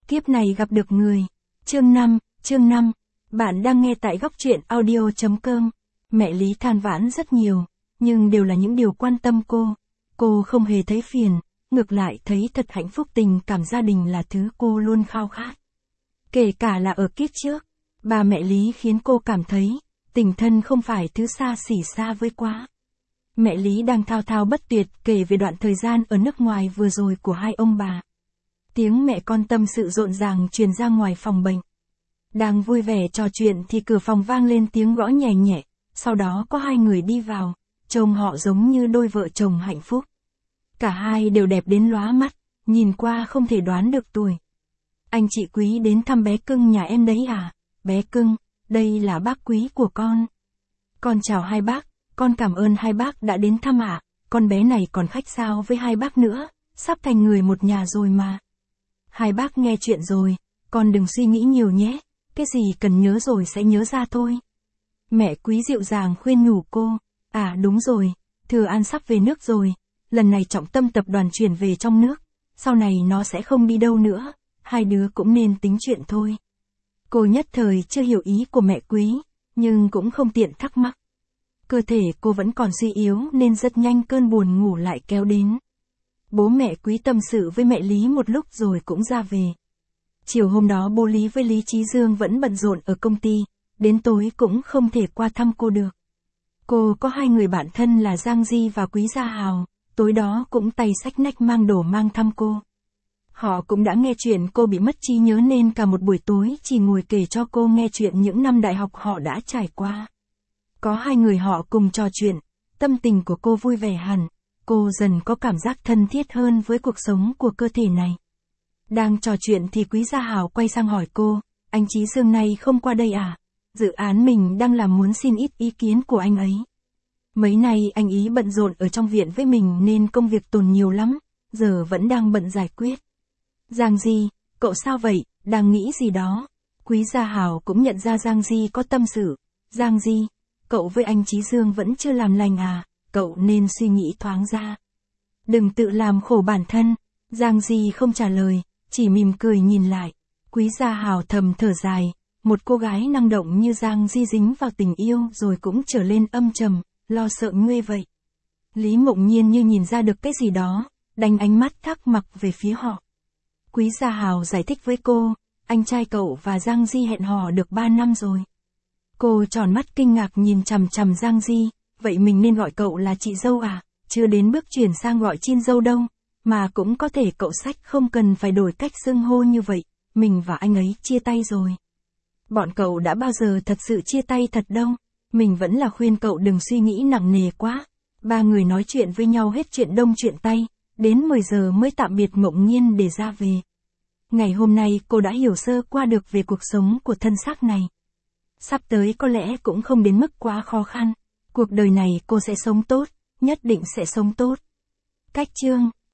Kiếp này gặp được người. Chương 5, bạn đang nghe tại góc truyện audio.com. Mẹ Lý than vãn rất nhiều, nhưng đều là những điều quan tâm cô. Cô không hề thấy phiền, ngược lại thấy thật hạnh phúc. Tình cảm gia đình là thứ cô luôn khao khát. Kể cả là ở kiếp trước, bà mẹ Lý khiến cô cảm thấy, tình thân không phải thứ xa xỉ xa vời quá. Mẹ Lý đang thao thao bất tuyệt kể về đoạn thời gian ở nước ngoài vừa rồi của hai ông bà. Tiếng mẹ con tâm sự rộn ràng truyền ra ngoài phòng bệnh. Đang vui vẻ trò chuyện thì cửa phòng vang lên tiếng gõ nhẹ nhẹ, sau đó có hai người đi vào, trông họ giống như đôi vợ chồng hạnh phúc. Cả hai đều đẹp đến lóa mắt, nhìn qua không thể đoán được tuổi. Anh chị Quý đến thăm bé cưng nhà em đấy à? Bé cưng, đây là bác Quý của con. Con chào hai bác, con cảm ơn hai bác đã đến thăm ạ. Con bé này còn khách sáo với hai bác nữa, sắp thành người một nhà rồi mà. Hai bác nghe chuyện rồi, con đừng suy nghĩ nhiều nhé, cái gì cần nhớ rồi sẽ nhớ ra thôi. Mẹ Quý dịu dàng khuyên nhủ cô, à đúng rồi, Thừa An sắp về nước rồi, lần này trọng tâm tập đoàn chuyển về trong nước, sau này nó sẽ không đi đâu nữa, hai đứa cũng nên tính chuyện thôi. Cô nhất thời chưa hiểu ý của mẹ Quý, nhưng cũng không tiện thắc mắc. Cơ thể cô vẫn còn suy yếu nên rất nhanh cơn buồn ngủ lại kéo đến. Bố mẹ Quý tâm sự với mẹ Lý một lúc rồi cũng ra về. Chiều hôm đó bố Lý với Lý Chí Dương vẫn bận rộn ở công ty, đến tối cũng không thể qua thăm cô được. Cô có hai người bạn thân là Giang Di và Quý Gia Hào, tối đó cũng tay xách nách mang đồ mang thăm cô. Họ cũng đã nghe chuyện cô bị mất trí nhớ nên cả một buổi tối chỉ ngồi kể cho cô nghe chuyện những năm đại học họ đã trải qua. Có hai người họ cùng trò chuyện, tâm tình của cô vui vẻ hẳn, cô dần có cảm giác thân thiết hơn với cuộc sống của cơ thể này. Đang trò chuyện thì Quý Gia Hào quay sang hỏi cô, anh Chí Dương này không qua đây à? Dự án mình đang làm muốn xin ít ý kiến của anh ấy. Mấy nay anh ý bận rộn ở trong viện với mình nên công việc tồn nhiều lắm, giờ vẫn đang bận giải quyết. Giang Di, cậu sao vậy, đang nghĩ gì đó? Quý Gia Hào cũng nhận ra Giang Di có tâm sự. Giang Di, cậu với anh Chí Dương vẫn chưa làm lành à, cậu nên suy nghĩ thoáng ra. Đừng tự làm khổ bản thân. Giang Di không trả lời, chỉ mỉm cười nhìn lại. Quý Gia Hào thầm thở dài, một cô gái năng động như Giang Di dính vào tình yêu rồi cũng trở lên âm trầm, lo sợ nguy vậy. Lý Mộng Nhiên như nhìn ra được cái gì đó, đánh ánh mắt thắc mắc về phía họ. Quý Gia Hào giải thích với cô, anh trai cậu và Giang Di hẹn hò được 3 năm rồi. Cô tròn mắt kinh ngạc nhìn chằm chằm Giang Di, vậy mình nên gọi cậu là chị dâu à, chưa đến bước chuyển sang gọi chin dâu đâu, mà cũng có thể cậu sách không cần phải đổi cách xưng hô như vậy, mình và anh ấy chia tay rồi. Bọn cậu đã bao giờ thật sự chia tay thật đâu, mình vẫn là khuyên cậu đừng suy nghĩ nặng nề quá. Ba người nói chuyện với nhau hết chuyện đông chuyện tây, đến 10 giờ mới tạm biệt Mộng Nhiên để ra về. Ngày hôm nay cô đã hiểu sơ qua được về cuộc sống của thân xác này. Sắp tới có lẽ cũng không đến mức quá khó khăn. Cuộc đời này cô sẽ sống tốt, nhất định sẽ sống tốt. Cách chương